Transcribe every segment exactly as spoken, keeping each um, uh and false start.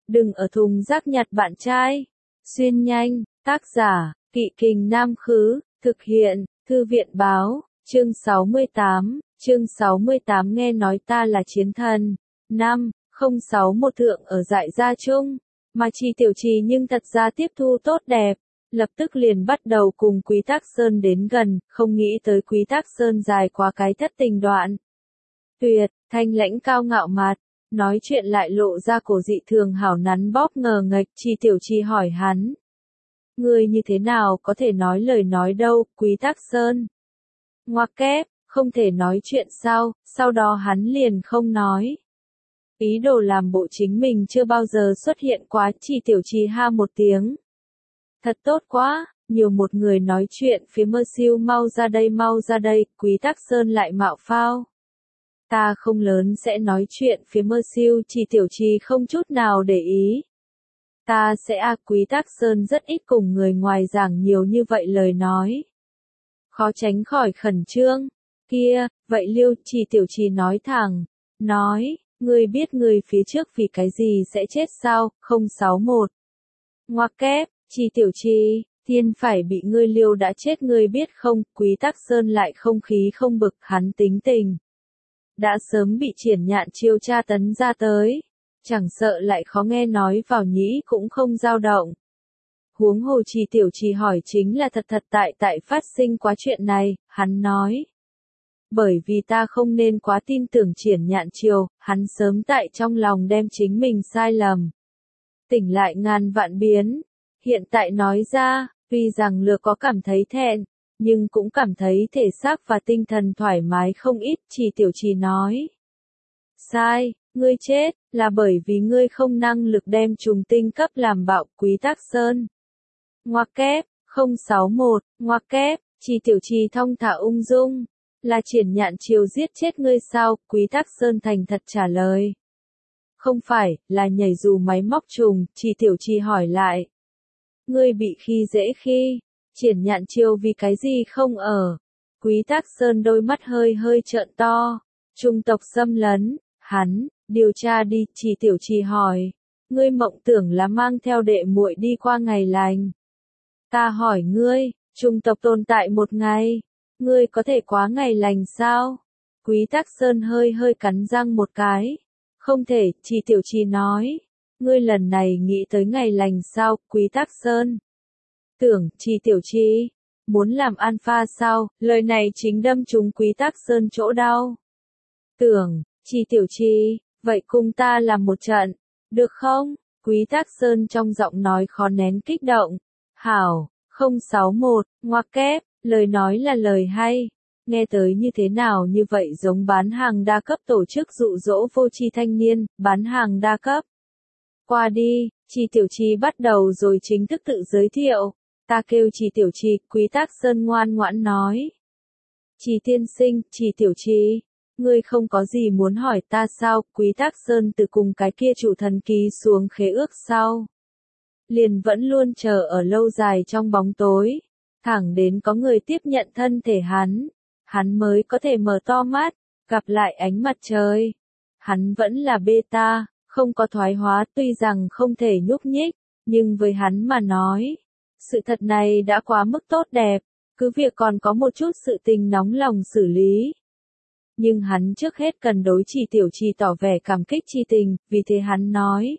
đừng ở thùng rác nhặt bạn trai. Xuyên nhanh, tác giả, Kỵ Kình Nam Khứ, thực hiện, Thư viện Báo, chương sáu mươi tám, chương sáu mươi tám nghe nói ta là chiến thần. Năm, không sáu một thượng ở Dại Gia Trung, mà Chi Tiểu Trì nhưng thật ra tiếp thu tốt đẹp, lập tức liền bắt đầu cùng Quý Tắc Sơn đến gần, không nghĩ tới Quý Tắc Sơn dài quá cái thất tình đoạn. Tuyệt, thanh lãnh cao ngạo mặt, nói chuyện lại lộ ra cổ dị thường hảo nắn bóp ngờ nghệch. Chi Tiểu Trì hỏi hắn, ngươi như thế nào có thể nói lời nói đâu, Quý Tắc Sơn? Ngoặc kép, không thể nói chuyện sao? Sau đó hắn liền không nói. Ý đồ làm bộ chính mình chưa bao giờ xuất hiện quá. Chi Tiểu Trì ha một tiếng. Thật tốt quá, nhiều một người nói chuyện phía Mơ Siêu, mau ra đây mau ra đây. Quý Tắc Sơn lại mạo phao. Ta không lớn sẽ nói chuyện phía Mơ Siêu. Chi Tiểu Trì không chút nào để ý. Ta sẽ a à, Quý Tắc Sơn rất ít cùng người ngoài giảng nhiều như vậy lời nói. Khó tránh khỏi khẩn trương. Kia, vậy Liêu? Chi Tiểu Trì nói thẳng. Nói, ngươi biết người phía trước vì cái gì sẽ chết sao? Không sáu một. Ngoặc kép, Chi Tiểu Trì, thiên phải bị ngươi Liêu đã chết ngươi biết không? Quý Tắc Sơn lại không khí không bực, hắn tính tình. Đã sớm bị Triển Nhạn Chiêu tra tấn ra tới. Chẳng sợ lại khó nghe nói vào nhĩ cũng không dao động. Huống hồ Chi Tiểu Trì hỏi chính là thật thật tại tại phát sinh quá chuyện này, hắn nói. Bởi vì ta không nên quá tin tưởng Triển Nhạn Chiêu, hắn sớm tại trong lòng đem chính mình sai lầm. Tỉnh lại ngàn vạn biến, hiện tại nói ra, tuy rằng lừa có cảm thấy thẹn, nhưng cũng cảm thấy thể xác và tinh thần thoải mái không ít. Chi Tiểu Trì nói. Sai, ngươi chết, là bởi vì ngươi không năng lực đem trùng tinh cấp làm bạo. Quý Tắc Sơn. Ngoặc kép, không sáu một, ngoặc kép, Chi Tiểu Trì thong thả ung dung. Là Triển Nhạn Chiêu giết chết ngươi sao? Quý Tắc Sơn thành thật trả lời. Không phải, là nhảy dù máy móc trùng. Chi Tiểu Trì hỏi lại. Ngươi bị khi dễ khi, Triển Nhạn Chiêu vì cái gì không ở? Quý Tắc Sơn đôi mắt hơi hơi trợn to. Trung tộc xâm lấn, hắn, điều tra đi. Chi Tiểu Trì hỏi. Ngươi mộng tưởng là mang theo đệ muội đi qua ngày lành. Ta hỏi ngươi, trung tộc tồn tại một ngày, ngươi có thể quá ngày lành sao? Quý Tắc Sơn hơi hơi cắn răng một cái. Không thể. Chi Tiểu Trì nói. Ngươi lần này nghĩ tới ngày lành sao? Quý Tắc Sơn. Tưởng. Chi Tiểu Trì. Muốn làm alpha sao? Lời này chính đâm trúng Quý Tắc Sơn chỗ đau. Tưởng. Chi Tiểu Trì. Vậy cùng ta làm một trận, được không? Quý Tắc Sơn trong giọng nói khó nén kích động. Hảo, không sáu một, ngoặc kép, lời nói là lời hay. Nghe tới như thế nào như vậy giống bán hàng đa cấp tổ chức dụ dỗ vô tri thanh niên, bán hàng đa cấp. Qua đi, Chi Tiểu Trì bắt đầu rồi chính thức tự giới thiệu. Ta kêu Chi Tiểu Trì. Quý Tắc Sơn ngoan ngoãn nói. Chi tiên sinh, Chi Tiểu Trì, ngươi không có gì muốn hỏi ta sao? Quý Tắc Sơn từ cùng cái kia chủ thần ký xuống khế ước sau. Liền vẫn luôn chờ ở lâu dài trong bóng tối. Thẳng đến có người tiếp nhận thân thể hắn. Hắn mới có thể mở to mắt, gặp lại ánh mặt trời. Hắn vẫn là beta, không có thoái hóa, tuy rằng không thể nhúc nhích, nhưng với hắn mà nói, sự thật này đã quá mức tốt đẹp, cứ việc còn có một chút sự tình nóng lòng xử lý. Nhưng hắn trước hết cần đối Chi Tiểu Trì tỏ vẻ cảm kích chi tình, vì thế hắn nói.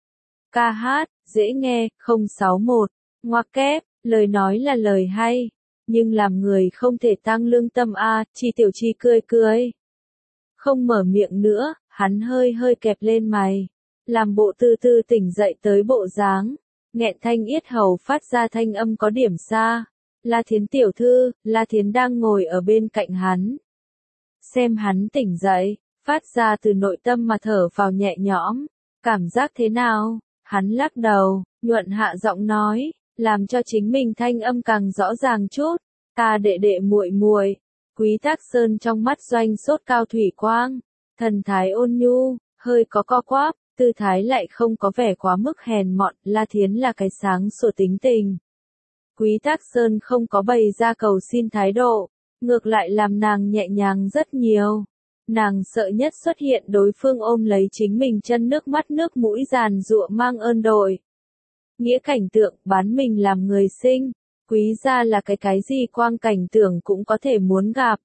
Ca hát, dễ nghe, không sáu một, ngoặc kép, lời nói là lời hay, nhưng làm người không thể tăng lương tâm a. À. Chi Tiểu Trì cười cười. Không mở miệng nữa, hắn hơi hơi kẹp lên mày. Làm bộ từ từ tỉnh dậy tới bộ dáng. Nghẹn thanh yết hầu phát ra thanh âm có điểm xa. La Thiến tiểu thư, La Thiến đang ngồi ở bên cạnh hắn. Xem hắn tỉnh dậy, phát ra từ nội tâm mà thở phào nhẹ nhõm. Cảm giác thế nào? Hắn lắc đầu, nhuận hạ giọng nói, làm cho chính mình thanh âm càng rõ ràng chút. Ta đệ đệ muội muội. Quý Tắc Sơn trong mắt doanh sốt cao thủy quang, thần thái ôn nhu, hơi có co quắp, tư thái lại không có vẻ quá mức hèn mọn. La Thiến là cái sáng sủa tính tình. Quý Tắc Sơn không có bày ra cầu xin thái độ, ngược lại làm nàng nhẹ nhàng rất nhiều. Nàng sợ nhất xuất hiện đối phương ôm lấy chính mình chân nước mắt nước mũi giàn giụa mang ơn đội. Nghĩa cảnh tượng bán mình làm người sinh, Quý gia là cái cái gì quang cảnh tưởng cũng có thể muốn gặp.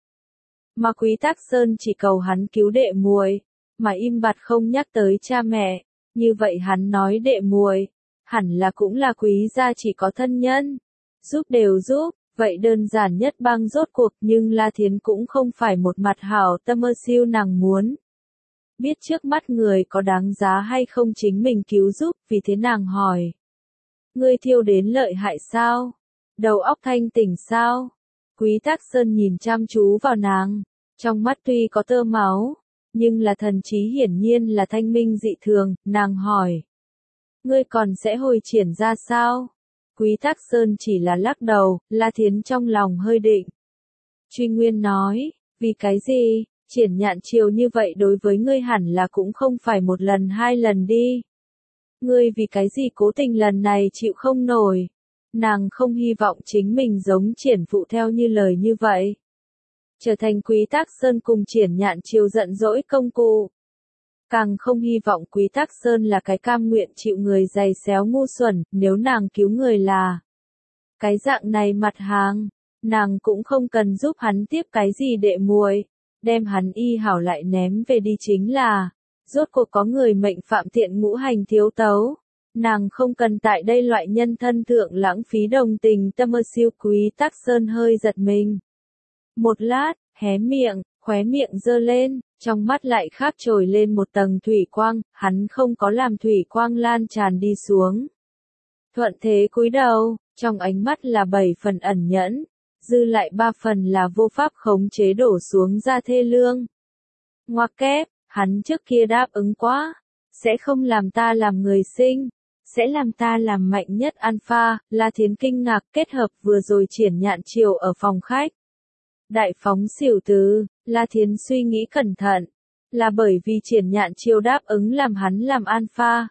Mà Quý Tắc Sơn chỉ cầu hắn cứu đệ muội, mà im bặt không nhắc tới cha mẹ, như vậy hắn nói đệ muội, hẳn là cũng là Quý gia chỉ có thân nhân, giúp đều giúp, vậy đơn giản nhất băng rốt cuộc nhưng La Thiến cũng không phải một mặt hảo tâm ơ siêu nàng muốn. Biết trước mắt người có đáng giá hay không chính mình cứu giúp, vì thế nàng hỏi. Ngươi thiêu đến lợi hại sao? Đầu óc thanh tỉnh sao? Quý Tắc Sơn nhìn chăm chú vào nàng, trong mắt tuy có tơ máu, nhưng là thần trí hiển nhiên là thanh minh dị thường, nàng hỏi. Ngươi còn sẽ hồi triển ra sao? Quý Tắc Sơn chỉ là lắc đầu, La Thiến trong lòng hơi định. Truy Nguyên nói, vì cái gì, triển nhạn chiều như vậy đối với ngươi hẳn là cũng không phải một lần hai lần đi. Ngươi vì cái gì cố tình lần này chịu không nổi. Nàng không hy vọng chính mình giống triển phụ theo như lời như vậy. Trở thành Quý Tắc Sơn cùng triển nhạn chiều giận dỗi công cụ. Càng không hy vọng Quý Tắc Sơn là cái cam nguyện chịu người giày xéo ngu xuẩn, nếu nàng cứu người là cái dạng này mặt hàng, nàng cũng không cần giúp hắn tiếp cái gì đệ muội, đem hắn y hảo lại ném về đi chính là, rốt cuộc có người mệnh phạm tiện ngũ hành thiếu tấu, nàng không cần tại đây loại nhân thân thượng lãng phí đồng tình tâm ơ siêu. Quý Tắc Sơn hơi giật mình. Một lát, hé miệng, khóe miệng giơ lên, trong mắt lại khác trồi lên một tầng thủy quang, hắn không có làm thủy quang lan tràn đi xuống. Thuận thế cúi đầu, trong ánh mắt là bảy phần ẩn nhẫn, dư lại ba phần là vô pháp khống chế đổ xuống ra thê lương. Ngoặc kép, hắn trước kia đáp ứng quá, sẽ không làm ta làm người sinh, sẽ làm ta làm mạnh nhất alpha. La Thiến kinh ngạc kết hợp vừa rồi triển nhạn chiều ở phòng khách. Đại phóng xỉu tứ, La Thiến suy nghĩ cẩn thận, là bởi vì triển nhạn chiều đáp ứng làm hắn làm alpha,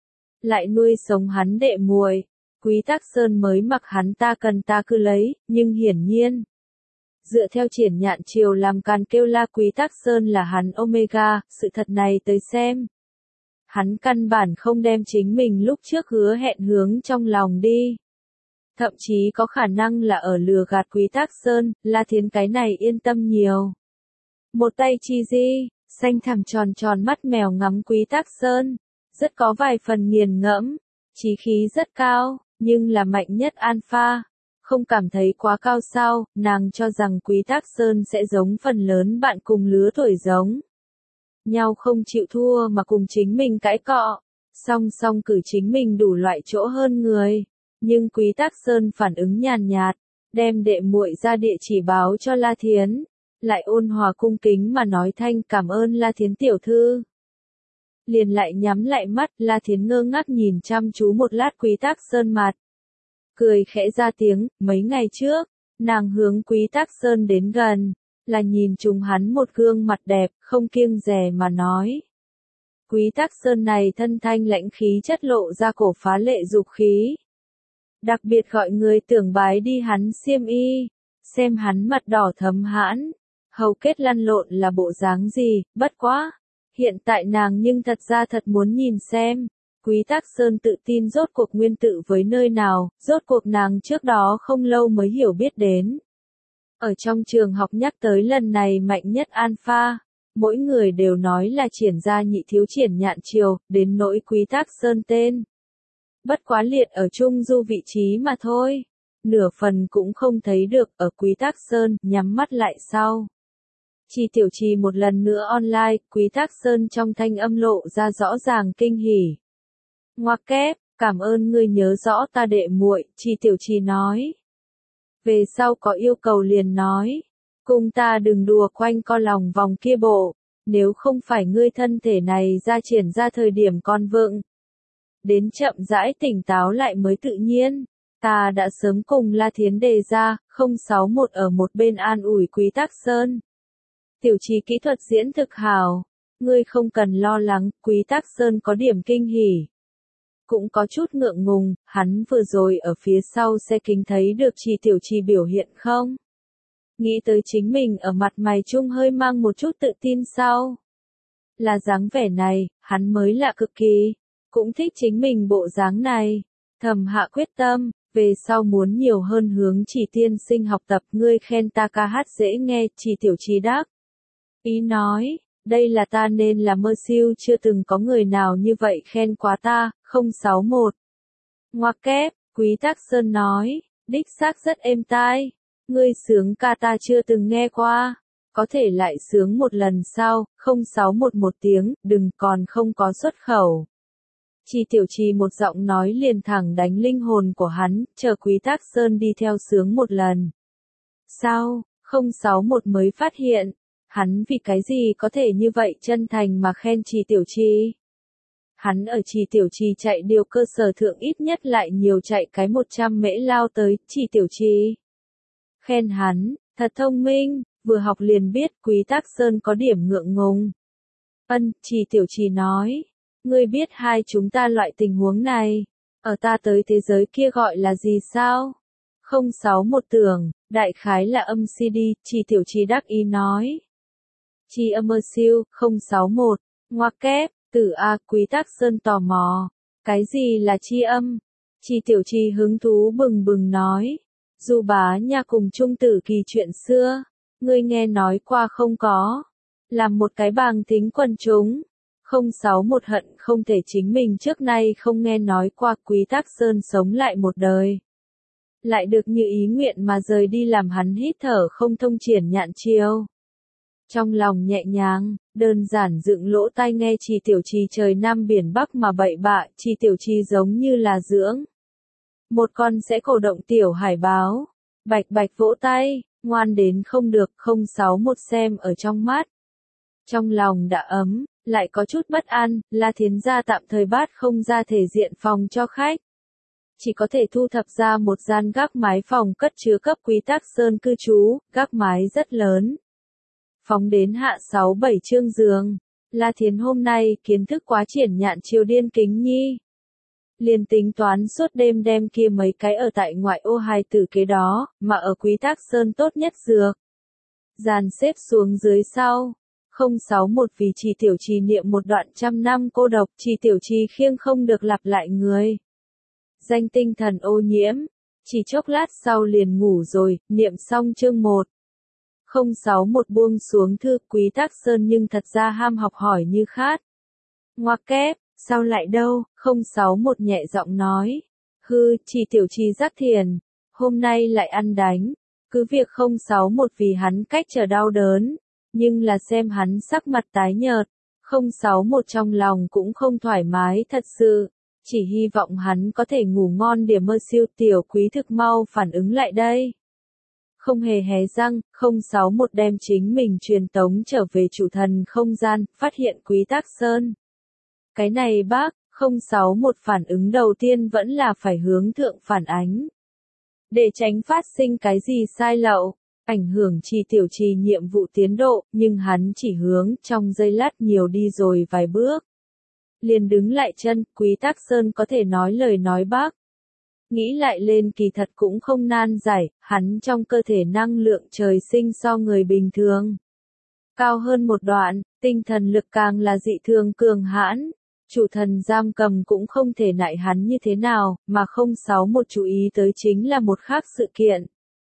lại nuôi sống hắn đệ muội, Quý Tắc Sơn mới mặc hắn ta cần ta cứ lấy, nhưng hiển nhiên, dựa theo triển nhạn chiều làm càn kêu la Quý Tắc Sơn là hắn Omega, sự thật này tới xem. Hắn căn bản không đem chính mình lúc trước hứa hẹn hướng trong lòng đi. Thậm chí có khả năng là ở lừa gạt Quý Tắc Sơn, La Thiến cái này yên tâm nhiều. Một tay chi di, xanh thẳm tròn tròn mắt mèo ngắm Quý Tắc Sơn, rất có vài phần nghiền ngẫm, chí khí rất cao, nhưng là mạnh nhất alpha. Không cảm thấy quá cao sao, nàng cho rằng Quý Tắc Sơn sẽ giống phần lớn bạn cùng lứa tuổi giống nhau không chịu thua mà cùng chính mình cãi cọ, song song cử chính mình đủ loại chỗ hơn người. Nhưng Quý Tắc Sơn phản ứng nhàn nhạt, đem đệ muội ra địa chỉ báo cho La Thiến, lại ôn hòa cung kính mà nói thanh cảm ơn La Thiến tiểu thư. Liền lại nhắm lại mắt, La Thiến ngơ ngác nhìn chăm chú một lát Quý Tắc Sơn mặt. Cười khẽ ra tiếng, mấy ngày trước, nàng hướng Quý Tắc Sơn đến gần, là nhìn trúng hắn một gương mặt đẹp, không kiêng dè mà nói. Quý Tắc Sơn này thân thanh lãnh khí chất lộ ra cổ phá lệ dục khí. Đặc biệt gọi người tưởng bái đi hắn xiêm y, xem hắn mặt đỏ thấm hãn, hầu kết lăn lộn là bộ dáng gì, bất quá. Hiện tại nàng nhưng thật ra thật muốn nhìn xem, Quý Tắc Sơn tự tin rốt cuộc nguyên tự với nơi nào, rốt cuộc nàng trước đó không lâu mới hiểu biết đến. Ở trong trường học nhắc tới lần này mạnh nhất alpha, mỗi người đều nói là triển gia nhị thiếu triển nhạn chiều, đến nỗi Quý Tắc Sơn tên. Bất quá liệt ở trung du vị trí mà thôi, nửa phần cũng không thấy được ở Quý Tắc Sơn, nhắm mắt lại sau. Chi tiểu trì một lần nữa online, Quý Tắc Sơn trong thanh âm lộ ra rõ ràng kinh hỉ. Ngoặc kép, cảm ơn ngươi nhớ rõ ta đệ muội, Chi tiểu trì nói. Về sau có yêu cầu liền nói, cùng ta đừng đùa quanh co lòng vòng kia bộ, nếu không phải ngươi thân thể này ra triển ra thời điểm con vựng. Đến chậm rãi tỉnh táo lại mới tự nhiên, ta đã sớm cùng La Thiến đề ra, không sáu một ở một bên an ủi Quý Tắc Sơn. Tiểu trì kỹ thuật diễn thực hào, ngươi không cần lo lắng, Quý Tắc Sơn có điểm kinh hỉ. Cũng có chút ngượng ngùng, hắn vừa rồi ở phía sau xe kính thấy được Chi tiểu trì biểu hiện không? Nghĩ tới chính mình ở mặt mày chung hơi mang một chút tự tin sau. Là dáng vẻ này, hắn mới lạ cực kỳ. Cũng thích chính mình bộ dáng này. Thầm hạ quyết tâm, về sau muốn nhiều hơn hướng Chỉ tiên sinh học tập. Ngươi khen ta ca hát dễ nghe, Chỉ tiểu Chỉ đáp. Ý nói, đây là ta nên là mơ siêu, chưa từng có người nào như vậy khen quá ta. Không sáu một. Ngoặc kép, Quý Tắc Sơn nói, đích xác rất êm tai. Ngươi sướng ca ta chưa từng nghe qua. Có thể lại sướng một lần sau. Không sáu một một tiếng, đừng, còn không có xuất khẩu. Chỉ tiểu Chỉ một giọng nói liền thẳng đánh linh hồn của hắn, chờ Quý Tắc Sơn đi theo sướng một lần. Sau, không sáu một mới phát hiện, hắn vì cái gì có thể như vậy chân thành mà khen Chỉ tiểu Chỉ. Hắn ở Chỉ tiểu Chỉ chạy điều cơ sở thượng ít nhất lại nhiều chạy cái một trăm mễ lao tới, Chỉ tiểu Chỉ. Khen hắn, thật thông minh, vừa học liền biết. Quý Tắc Sơn có điểm ngượng ngùng. Ân, Chỉ tiểu Chỉ nói, ngươi biết hai chúng ta loại tình huống này, ở ta tới thế giới kia gọi là gì sao? Không sáu một tưởng, đại khái là âm xê đê, Chỉ tiểu Chỉ đắc ý nói. Chi âm ơ siêu, không sáu một, ngoặc kép, tử A. Quý Tắc Sơn tò mò, cái gì là chi âm? Chỉ tiểu Chỉ hứng thú bừng bừng nói, Du Bá Nha cùng Trung Tử Kỳ chuyện xưa, ngươi nghe nói qua không có? Làm một cái bàng tính quần chúng. Không sáu một hận không thể chính mình trước nay không nghe nói qua. Quý Tắc Sơn sống lại một đời. Lại được như ý nguyện mà rời đi làm hắn hít thở không thông triển nhạn chiêu. Trong lòng nhẹ nhàng, đơn giản dựng lỗ tai nghe Chỉ tiểu Chỉ trời Nam biển Bắc mà bậy bạ. Chỉ tiểu Chỉ giống như là dưỡng một con sẽ cổ động tiểu hải báo. Bạch bạch vỗ tay, ngoan đến không được. Không sáu một xem ở trong mắt. Trong lòng đã ấm, lại có chút bất an. La Thiến gia tạm thời bát không ra thể diện phòng cho khách. Chỉ có thể thu thập ra một gian gác mái phòng cất chứa cấp Quý Tắc Sơn cư trú. Gác mái rất lớn. Phóng đến hạ sáu bảy chương giường. La Thiến hôm nay kiến thức quá triển nhạn chiều điên kính nhi. Liền tính toán suốt đêm đem kia mấy cái ở tại ngoại ô hài tử kế đó, mà ở Quý Tắc Sơn tốt nhất dược. Dàn xếp xuống dưới sau. Không sáu một vì Chỉ tiểu Chỉ niệm một đoạn trăm năm cô độc. Chỉ tiểu Chỉ khiêng không được lặp lại người. Danh tinh thần ô nhiễm. Chỉ chốc lát sau liền ngủ rồi, niệm xong chương một. Không sáu một buông xuống thư. Quý Tắc Sơn nhưng thật ra ham học hỏi như khát. Ngoặc kép, sao lại đâu? Không sáu một nhẹ giọng nói. Hư, Chỉ tiểu Chỉ giác thiền. Hôm nay lại ăn đánh. Cứ việc không sáu một vì hắn cách trở đau đớn. Nhưng là xem hắn sắc mặt tái nhợt. Không sáu một trong lòng cũng không thoải mái thật sự. Chỉ hy vọng hắn có thể ngủ ngon điểm mơ siêu. Tiểu Quý thực mau phản ứng lại đây. Không hề hé răng. Không sáu một đem chính mình truyền tống trở về chủ thần không gian. Phát hiện Quý Tắc Sơn. Cái này bác. Không sáu một phản ứng đầu tiên vẫn là phải hướng thượng phản ánh. Để tránh phát sinh cái gì sai lậu. Ảnh hưởng Chỉ tiểu Chỉ nhiệm vụ tiến độ, nhưng hắn chỉ hướng trong giây lát nhiều đi rồi vài bước. Liền đứng lại chân. Quý Tắc Sơn có thể nói lời nói bác. Nghĩ lại lên kỳ thật cũng không nan giải, hắn trong cơ thể năng lượng trời sinh so người bình thường. Cao hơn một đoạn, tinh thần lực càng là dị thường cường hãn. Chủ thần giam cầm cũng không thể nại hắn như thế nào, mà không sáu một chú ý tới chính là một khác sự kiện.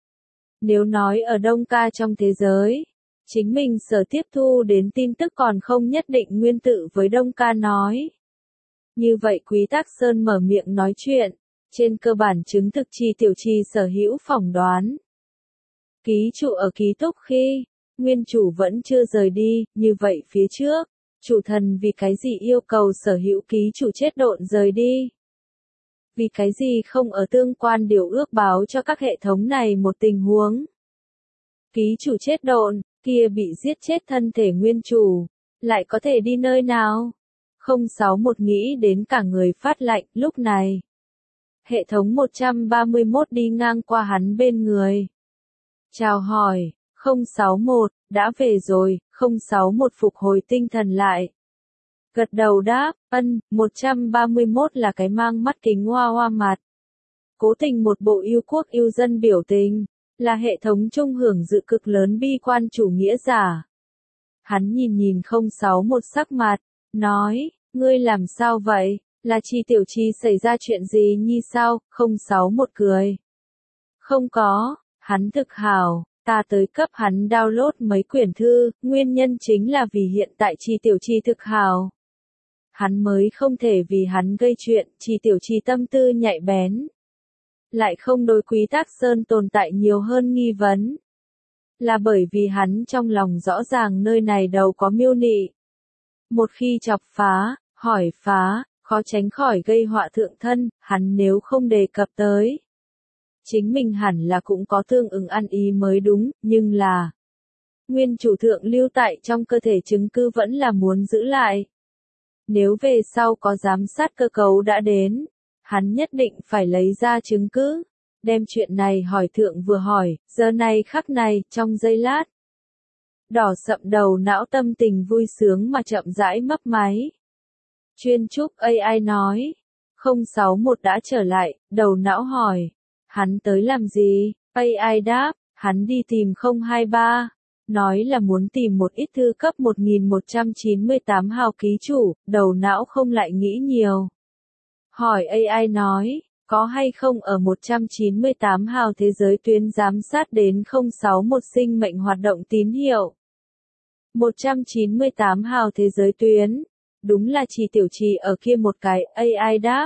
Nếu nói ở Đông Ca trong thế giới, chính mình sở tiếp thu đến tin tức còn không nhất định nguyên tự với Đông Ca nói. Như vậy Quý Tắc Sơn mở miệng nói chuyện, trên cơ bản chứng thực Chỉ tiểu Chỉ sở hữu phỏng đoán. Ký chủ ở ký túc khi, nguyên chủ vẫn chưa rời đi, như vậy phía trước, chủ thần vì cái gì yêu cầu sở hữu ký chủ chết độn rời đi? Vì cái gì không ở tương quan điều ước báo cho các hệ thống này một tình huống? Ký chủ chết độn, kia bị giết chết thân thể nguyên chủ, lại có thể đi nơi nào? Không sáu một nghĩ đến cả người phát lạnh. Lúc này, hệ thống một trăm ba mươi mốt đi ngang qua hắn bên người. Chào hỏi. Không sáu một, đã về rồi. Không sáu một phục hồi tinh thần lại. Gật đầu đáp, ân. Một trăm ba mươi mốt là cái mang mắt kính hoa hoa mặt. Cố tình một bộ yêu quốc yêu dân biểu tình. là hệ thống chung hưởng dự cực lớn bi quan chủ nghĩa giả. Hắn nhìn nhìn không sáu một sắc mặt, nói, ngươi làm sao vậy, là Chi Tiểu Chi xảy ra chuyện gì nhi sao, không sáu một cười. Không có, hắn thực hào, ta tới cấp hắn download mấy quyển thư, nguyên nhân chính là vì hiện tại Chi Tiểu Chi thực hào. Hắn mới không thể vì hắn gây chuyện, Chi Tiểu Chi tâm tư nhạy bén. Lại không đối Quý Tác Sơn tồn tại nhiều hơn nghi vấn. Là bởi vì hắn trong lòng rõ ràng nơi này đầu có miêu nị. Một khi chọc phá, hỏi phá, khó tránh khỏi gây họa thượng thân, hắn nếu không đề cập tới. Chính mình hẳn là cũng có tương ứng ăn ý mới đúng, nhưng là nguyên chủ thượng lưu tại trong cơ thể chứng cứ vẫn là muốn giữ lại. Nếu về sau có giám sát cơ cấu đã đến, hắn nhất định phải lấy ra chứng cứ, đem chuyện này hỏi thượng vừa hỏi, giờ này khắc này, trong giây lát. Đỏ sậm đầu não tâm tình vui sướng mà chậm rãi mấp máy. Chuyên trúc a i nói, không sáu một đã trở lại, đầu não hỏi, hắn tới làm gì, a i đáp, hắn đi tìm không hai ba. Nói là muốn tìm một ít thư cấp một nghìn một trăm chín mươi tám hào ký chủ, đầu não không lại nghĩ nhiều. Hỏi a i nói, có hay không ở một trăm chín mươi tám hào thế giới tuyến giám sát đến không sáu một sinh mệnh hoạt động tín hiệu. một trăm chín mươi tám hào thế giới tuyến, đúng là Chi Tiểu Chi ở kia một cái, a i đáp.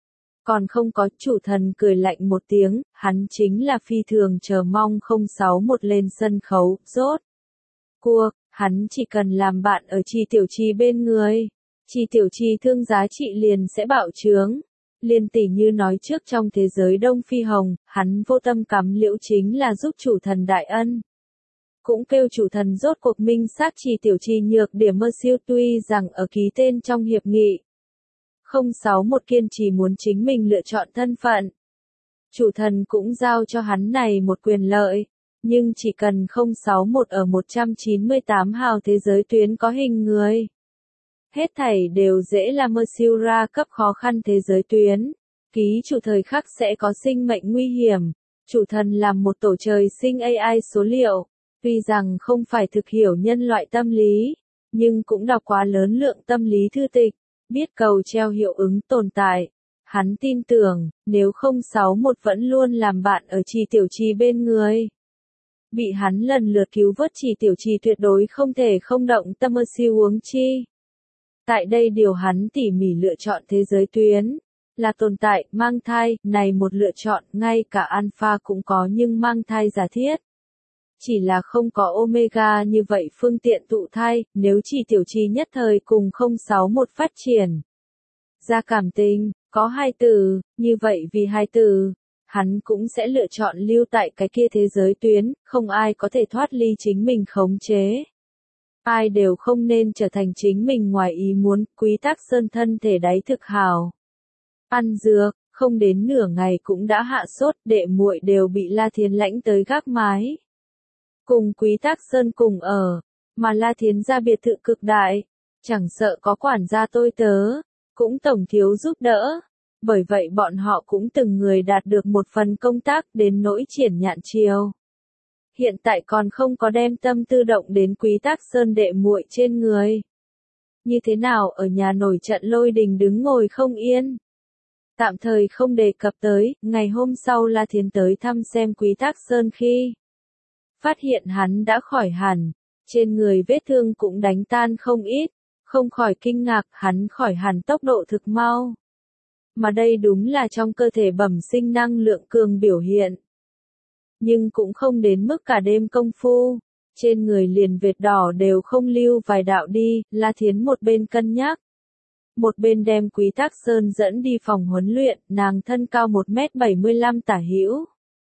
Còn không có, chủ thần cười lạnh một tiếng, hắn chính là phi thường chờ mong không sáu một lên sân khấu, rốt cuộc, hắn chỉ cần làm bạn ở Chi Tiểu Chi bên người. Chi Tiểu Chi thương giá trị liền sẽ bạo trướng. Liên tỷ như nói trước trong thế giới Đông Phi Hồng, hắn vô tâm cắm liễu chính là giúp chủ thần đại ân. Cũng kêu chủ thần rốt cuộc minh xác Chi Tiểu Chi nhược điểm mơ siêu tuy rằng ở ký tên trong hiệp nghị. không sáu một kiên trì muốn chính mình lựa chọn thân phận. Chủ thần cũng giao cho hắn này một quyền lợi, nhưng chỉ cần không sáu một ở một trăm chín mươi tám hào thế giới tuyến có hình người. Hết thảy đều dễ là mơ siêu ra cấp khó khăn thế giới tuyến. Ký chủ thời khắc sẽ có sinh mệnh nguy hiểm. Chủ thần làm một tổ trời sinh a i số liệu. Tuy rằng không phải thực hiểu nhân loại tâm lý, nhưng cũng đọc quá lớn lượng tâm lý thư tịch. Biết cầu treo hiệu ứng tồn tại. Hắn tin tưởng, nếu không sáu một vẫn luôn làm bạn ở Chi Tiểu Chi bên người. Bị hắn lần lượt cứu vớt Chi Tiểu Chi tuyệt đối không thể không động tâm mơ siêu huống chi. Tại đây điều hắn tỉ mỉ lựa chọn thế giới tuyến, là tồn tại, mang thai, này một lựa chọn, ngay cả alpha cũng có nhưng mang thai giả thiết. Chỉ là không có omega như vậy phương tiện tụ thai, nếu Chi Tiểu Chi nhất thời cùng không sáu một phát triển. Ra cảm tình, có hai từ, như vậy vì hai từ, hắn cũng sẽ lựa chọn lưu tại cái kia thế giới tuyến, không ai có thể thoát ly chính mình khống chế. Ai đều không nên trở thành chính mình ngoài ý muốn, Quý Tác Sơn thân thể đáy thực hào. Ăn dược, không đến nửa ngày cũng đã hạ sốt, đệ muội đều bị La Thiến lãnh tới gác mái. Cùng Quý Tác Sơn cùng ở, mà La Thiến ra biệt thự cực đại, chẳng sợ có quản gia tôi tớ, cũng tổng thiếu giúp đỡ. Bởi vậy bọn họ cũng từng người đạt được một phần công tác đến nỗi triển nhạn chiều. Hiện tại còn không có đem tâm tư động đến Quý Tác Sơn đệ muội trên người. Như thế nào ở nhà nổi trận lôi đình đứng ngồi không yên. Tạm thời không đề cập tới, ngày hôm sau La Thiến tới thăm xem Quý Tác Sơn khi phát hiện hắn đã khỏi hẳn, trên người vết thương cũng đánh tan không ít, không khỏi kinh ngạc hắn khỏi hẳn tốc độ thực mau. Mà đây đúng là trong cơ thể bẩm sinh năng lượng cường biểu hiện. Nhưng cũng không đến mức cả đêm công phu, trên người liền vệt đỏ đều không lưu vài đạo đi, La Thiến một bên cân nhắc. Một bên đem Quý Tác Sơn dẫn đi phòng huấn luyện, nàng thân cao một mét bảy mươi lăm tả hữu.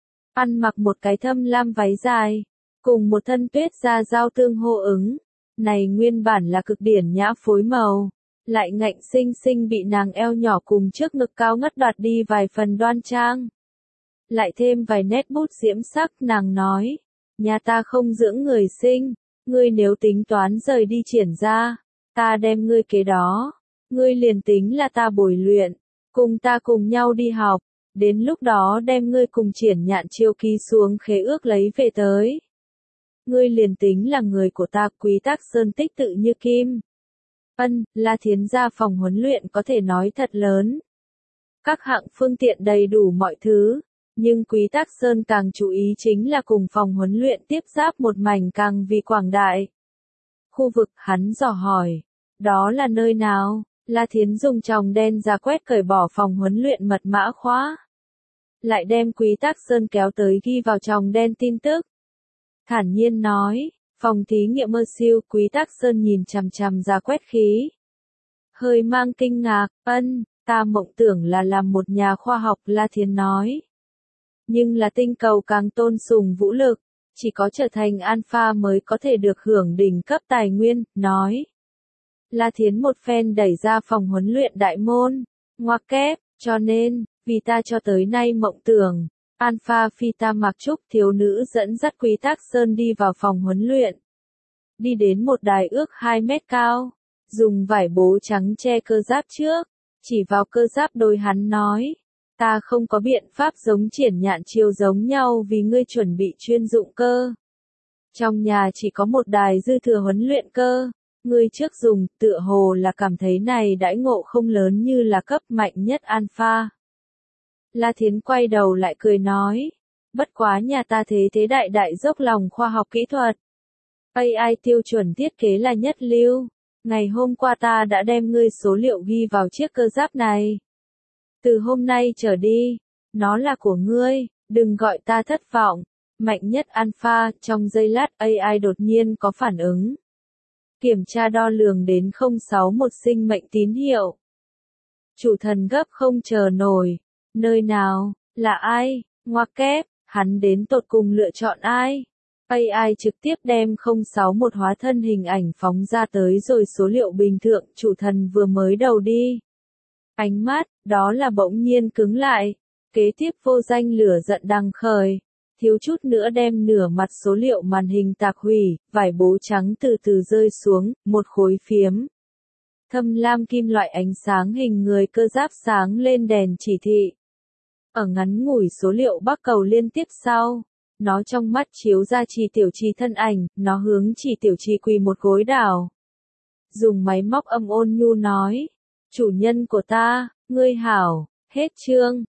Ăn mặc một cái thâm lam váy dài, cùng một thân tuyết da giao tương hô ứng. Này nguyên bản là cực điển nhã phối màu, lại ngạnh sinh sinh bị nàng eo nhỏ cùng trước ngực cao ngất đoạt đi vài phần đoan trang. Lại thêm vài nét bút diễm sắc, nàng nói, nhà ta không dưỡng người sinh, ngươi nếu tính toán rời đi triển ra, ta đem ngươi kế đó, ngươi liền tính là ta bồi luyện, cùng ta cùng nhau đi học, Đến lúc đó đem ngươi cùng Triển Nhạn Chiêu ký xuống khế ước lấy về tới. Ngươi liền tính là người của ta, Quý Tắc Sơn tích tự như kim. Ân, La Thiến gia phòng huấn luyện có thể nói thật lớn. Các hạng phương tiện đầy đủ mọi thứ, nhưng Quý Tắc Sơn càng chú ý chính là cùng phòng huấn luyện tiếp giáp một mảnh càng vì quảng đại. Khu vực hắn dò hỏi, đó là nơi nào? La Thiến dùng tròng đen ra quét cởi bỏ phòng huấn luyện mật mã khóa. Lại đem Quý Tắc Sơn kéo tới ghi vào tròng đen tin tức. Thản nhiên nói, phòng thí nghiệm mơ siêu. Quý Tắc Sơn nhìn chằm chằm ra quét khí. Hơi mang kinh ngạc, ân, ta mộng tưởng là làm một nhà khoa học, La Thiến nói. Nhưng là tinh cầu càng tôn sùng vũ lực, chỉ có trở thành alpha mới có thể được hưởng đỉnh cấp tài nguyên, nói. La Thiến một phen đẩy ra phòng huấn luyện đại môn, ngoặc kép, cho nên, vì ta cho tới nay mộng tưởng, Alpha Phi ta mặc trúc thiếu nữ dẫn dắt Quý Tắc Sơn đi vào phòng huấn luyện. Đi đến một đài ước hai mét cao, dùng vải bố trắng che cơ giáp trước, chỉ vào cơ giáp đôi hắn nói, ta không có biện pháp giống Triển Nhạn Chiêu giống nhau vì ngươi chuẩn bị chuyên dụng cơ. Trong nhà chỉ có một đài dư thừa huấn luyện cơ. Ngươi trước dùng, tựa hồ là cảm thấy này đãi ngộ không lớn như là cấp mạnh nhất alpha. La Thiến quay đầu lại cười nói, bất quá nhà ta thế thế đại đại dốc lòng khoa học kỹ thuật. a i tiêu chuẩn thiết kế là nhất lưu. Ngày hôm qua ta đã đem ngươi số liệu ghi vào chiếc cơ giáp này. Từ hôm nay trở đi, nó là của ngươi, đừng gọi ta thất vọng. Mạnh nhất alpha, trong giây lát a i đột nhiên có phản ứng. Kiểm tra đo lường đến không sáu một sinh mệnh tín hiệu. Chủ thần gấp không chờ nổi. Nơi nào, là ai, ngoặc kép, hắn đến tột cùng lựa chọn ai? a i trực tiếp đem không sáu một hóa thân hình ảnh phóng ra tới rồi số liệu bình thường chủ thần vừa mới đầu đi. Ánh mắt, đó là bỗng nhiên cứng lại. Kế tiếp vô danh lửa giận đằng khởi. Thiếu chút nữa đem nửa mặt số liệu màn hình tạc hủy, vải bố trắng từ từ rơi xuống, một khối phiếm. Thâm lam kim loại ánh sáng hình người cơ giáp sáng lên đèn chỉ thị. Ở ngắn ngủi số liệu bắc cầu liên tiếp sau, nó trong mắt chiếu ra Trì Tiểu Trì thân ảnh, nó hướng Trì Tiểu Trì quỳ một gối đảo. Dùng máy móc âm ôn nhu nói, chủ nhân của ta, ngươi hảo, hết chương.